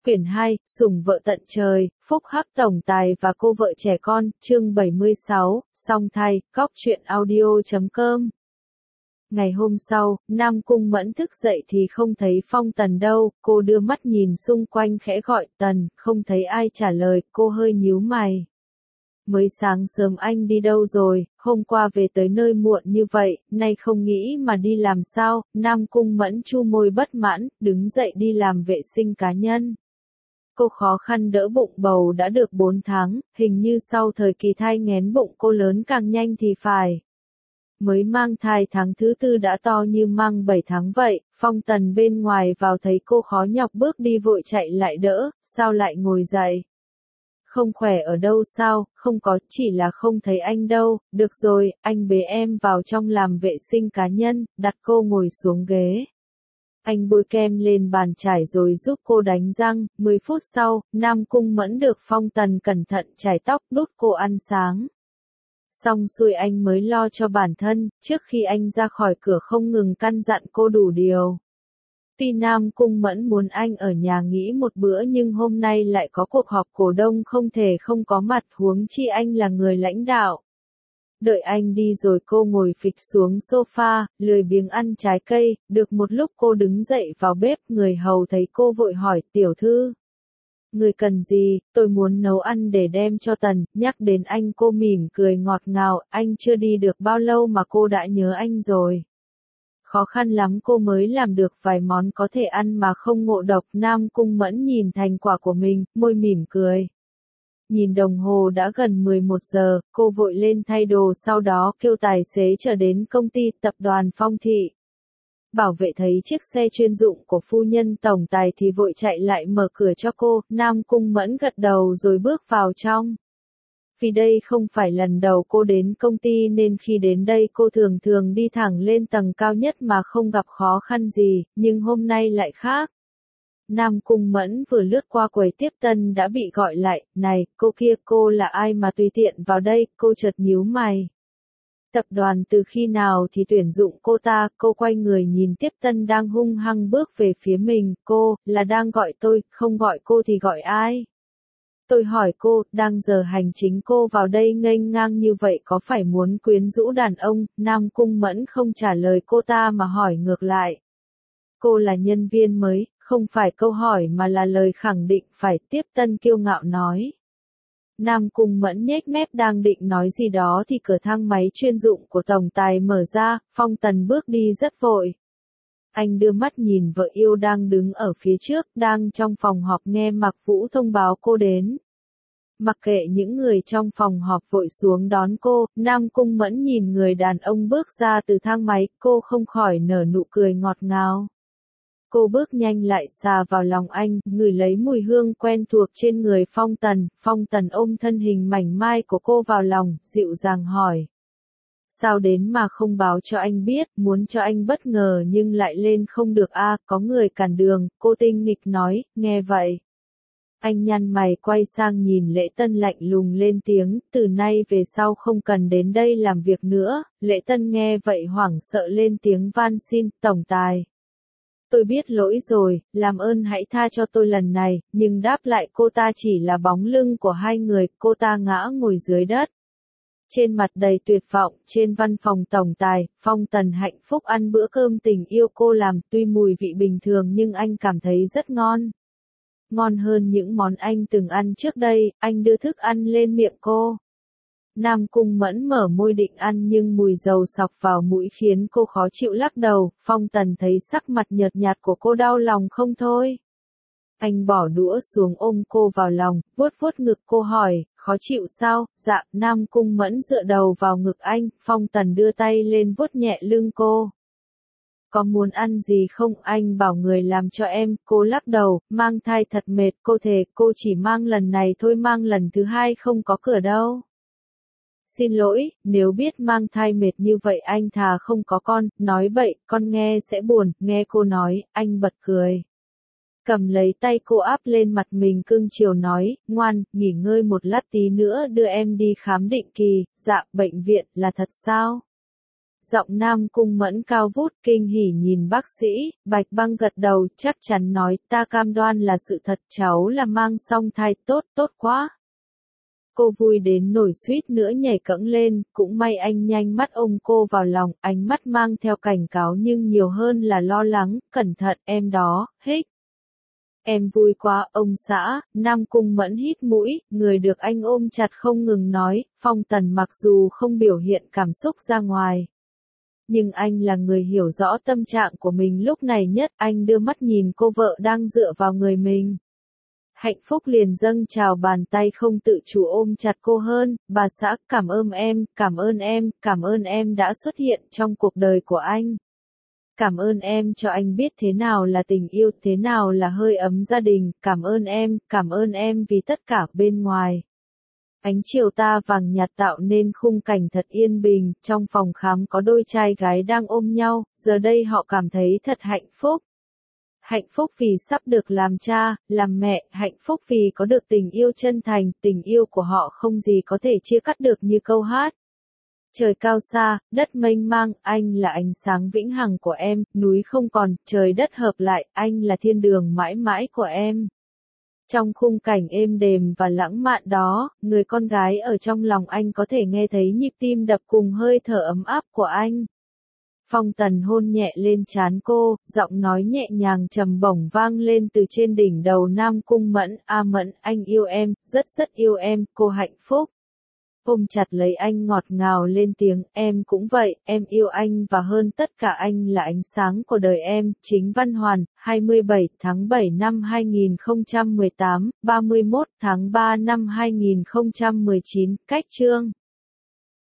Quyển 2, Sủng vợ tận trời, phúc hắc tổng tài và cô vợ trẻ con, chương 76, song thai, góc truyện audio.com. Ngày hôm sau, Nam Cung Mẫn thức dậy thì không thấy Phong Tần đâu, cô đưa mắt nhìn xung quanh khẽ gọi Tần, không thấy ai trả lời, cô hơi nhíu mày. Mới sáng sớm anh đi đâu rồi, hôm qua về tới nơi muộn như vậy, nay không nghĩ mà đi làm sao, Nam Cung Mẫn chu môi bất mãn, đứng dậy đi làm vệ sinh cá nhân. Cô khó khăn đỡ bụng bầu đã được 4 tháng, hình như sau thời kỳ thai nghén bụng cô lớn càng nhanh thì phải. Mới mang thai tháng thứ 4 đã to như mang 7 tháng vậy, Phong Tần bên ngoài vào thấy cô khó nhọc bước đi vội chạy lại đỡ, sao lại ngồi dậy? Không khỏe ở đâu sao, không có, chỉ là không thấy anh đâu, được rồi, anh bế em vào trong làm vệ sinh cá nhân, đặt cô ngồi xuống ghế. Anh bôi kem lên bàn chải rồi giúp cô đánh răng, 10 phút sau, Nam Cung Mẫn được Phong Tần cẩn thận chải tóc đút cô ăn sáng. Xong xuôi anh mới lo cho bản thân, trước khi anh ra khỏi cửa không ngừng căn dặn cô đủ điều. Tuy Nam Cung Mẫn muốn anh ở nhà nghỉ một bữa nhưng hôm nay lại có cuộc họp cổ đông không thể không có mặt, huống chi anh là người lãnh đạo. Đợi anh đi rồi cô ngồi phịch xuống sofa, lười biếng ăn trái cây, được một lúc cô đứng dậy vào bếp, người hầu thấy cô vội hỏi, tiểu thư. Người cần gì, tôi muốn nấu ăn để đem cho Tần, nhắc đến anh cô mỉm cười ngọt ngào, anh chưa đi được bao lâu mà cô đã nhớ anh rồi. Khó khăn lắm cô mới làm được vài món có thể ăn mà không ngộ độc. Nam Cung Mẫn nhìn thành quả của mình, môi mỉm cười. Nhìn đồng hồ đã gần 11 giờ, cô vội lên thay đồ sau đó kêu tài xế trở đến công ty tập đoàn Phong Thị. Bảo vệ thấy chiếc xe chuyên dụng của phu nhân tổng tài thì vội chạy lại mở cửa cho cô, Nam Cung Mẫn gật đầu rồi bước vào trong. Vì đây không phải lần đầu cô đến công ty nên khi đến đây cô thường thường đi thẳng lên tầng cao nhất mà không gặp khó khăn gì, nhưng hôm nay lại khác. Nam Cung Mẫn vừa lướt qua quầy tiếp tân đã bị gọi lại, này, cô kia, cô là ai mà tùy tiện vào đây, cô chợt nhíu mày. Tập đoàn từ khi nào thì tuyển dụng cô ta, cô quay người nhìn tiếp tân đang hung hăng bước về phía mình, cô, là đang gọi tôi, không gọi cô thì gọi ai? Tôi hỏi cô, đang giờ hành chính cô vào đây nghênh ngang như vậy có phải muốn quyến rũ đàn ông? Nam Cung Mẫn không trả lời cô ta mà hỏi ngược lại. Cô là nhân viên mới, không phải câu hỏi mà là lời khẳng định, phải, tiếp tân kiêu ngạo nói. Nam Cung Mẫn nhếch mép đang định nói gì đó thì cửa thang máy chuyên dụng của tổng tài mở ra, Phong Tần bước đi rất vội. Anh đưa mắt nhìn vợ yêu đang đứng ở phía trước, đang trong phòng họp nghe Mạc Vũ thông báo cô đến. Mặc kệ những người trong phòng họp vội xuống đón cô, Nam Cung Mẫn nhìn người đàn ông bước ra từ thang máy, cô không khỏi nở nụ cười ngọt ngào. Cô bước nhanh lại xà vào lòng anh, ngửi lấy mùi hương quen thuộc trên người Phong Tần ôm thân hình mảnh mai của cô vào lòng, dịu dàng hỏi. Sao đến mà không báo cho anh biết, muốn cho anh bất ngờ nhưng lại lên không được có người cản đường, cô tinh nghịch nói, nghe vậy. Anh nhăn mày quay sang nhìn Lễ Tân lạnh lùng lên tiếng, từ nay về sau không cần đến đây làm việc nữa. Lễ Tân nghe vậy hoảng sợ lên tiếng van xin, tổng tài. Tôi biết lỗi rồi, làm ơn hãy tha cho tôi lần này, nhưng đáp lại cô ta chỉ là bóng lưng của hai người, cô ta ngã ngồi dưới đất. Trên mặt đầy tuyệt vọng, trên văn phòng tổng tài, Phong Tần hạnh phúc ăn bữa cơm tình yêu cô làm, tuy mùi vị bình thường nhưng anh cảm thấy rất ngon. Ngon hơn những món anh từng ăn trước đây, anh đưa thức ăn lên miệng cô. Nam Cung Mẫn mở môi định ăn nhưng mùi dầu sọc vào mũi khiến cô khó chịu lắc đầu, Phong Tần thấy sắc mặt nhợt nhạt của cô đau lòng không thôi. Anh bỏ đũa xuống ôm cô vào lòng, vuốt vuốt ngực cô hỏi, khó chịu sao? Dạ, Nam Cung Mẫn dựa đầu vào ngực anh, Phong Tần đưa tay lên vuốt nhẹ lưng cô. Có muốn ăn gì không? Anh bảo người làm cho em, cô lắc đầu, mang thai thật mệt, cô thề, cô chỉ mang lần này thôi, mang lần thứ hai không có cửa đâu. Xin lỗi, nếu biết mang thai mệt như vậy anh thà không có con, nói bậy, con nghe sẽ buồn, nghe cô nói, anh bật cười. Cầm lấy tay cô áp lên mặt mình cưng chiều nói, ngoan, nghỉ ngơi một lát tí nữa đưa em đi khám định kỳ, dạ, bệnh viện, là thật sao? Giọng Nam Cung Mẫn cao vút kinh hỉ nhìn bác sĩ, Bạch Băng gật đầu, chắc chắn nói, ta cam đoan là sự thật, cháu là mang song thai, tốt, tốt quá. Cô vui đến nổi suýt nữa nhảy cẫng lên, cũng may anh nhanh mắt ôm cô vào lòng, ánh mắt mang theo cảnh cáo nhưng nhiều hơn là lo lắng, cẩn thận em đó, hích. Em vui quá, ông xã, Nam Cung Mẫn hít mũi, người được anh ôm chặt không ngừng nói, Phong Tần mặc dù không biểu hiện cảm xúc ra ngoài. Nhưng anh là người hiểu rõ tâm trạng của mình lúc này nhất, anh đưa mắt nhìn cô vợ đang dựa vào người mình. Hạnh phúc liền dâng trào bàn tay không tự chủ ôm chặt cô hơn, bà xã, cảm ơn em, cảm ơn em đã xuất hiện trong cuộc đời của anh. Cảm ơn em cho anh biết thế nào là tình yêu, thế nào là hơi ấm gia đình, cảm ơn em vì tất cả bên ngoài. Ánh chiều ta vàng nhạt tạo nên khung cảnh thật yên bình, trong phòng khám có đôi trai gái đang ôm nhau, giờ đây họ cảm thấy thật hạnh phúc. Hạnh phúc vì sắp được làm cha, làm mẹ, hạnh phúc vì có được tình yêu chân thành, tình yêu của họ không gì có thể chia cắt được như câu hát. Trời cao xa, đất mênh mang, anh là ánh sáng vĩnh hằng của em, núi không còn, trời đất hợp lại, anh là thiên đường mãi mãi của em. Trong khung cảnh êm đềm và lãng mạn đó, người con gái ở trong lòng anh có thể nghe thấy nhịp tim đập cùng hơi thở ấm áp của anh. Phong Tần hôn nhẹ lên trán cô, giọng nói nhẹ nhàng trầm bổng vang lên từ trên đỉnh đầu Nam Cung Mẫn, A Mẫn, anh yêu em, rất rất yêu em, cô hạnh phúc. Ôm chặt lấy anh ngọt ngào lên tiếng, em cũng vậy, em yêu anh và hơn tất cả anh là ánh sáng của đời em. Chính Văn Hoàn, 27 tháng 7 năm 2018, 31 tháng 3 năm 2019, cách chương.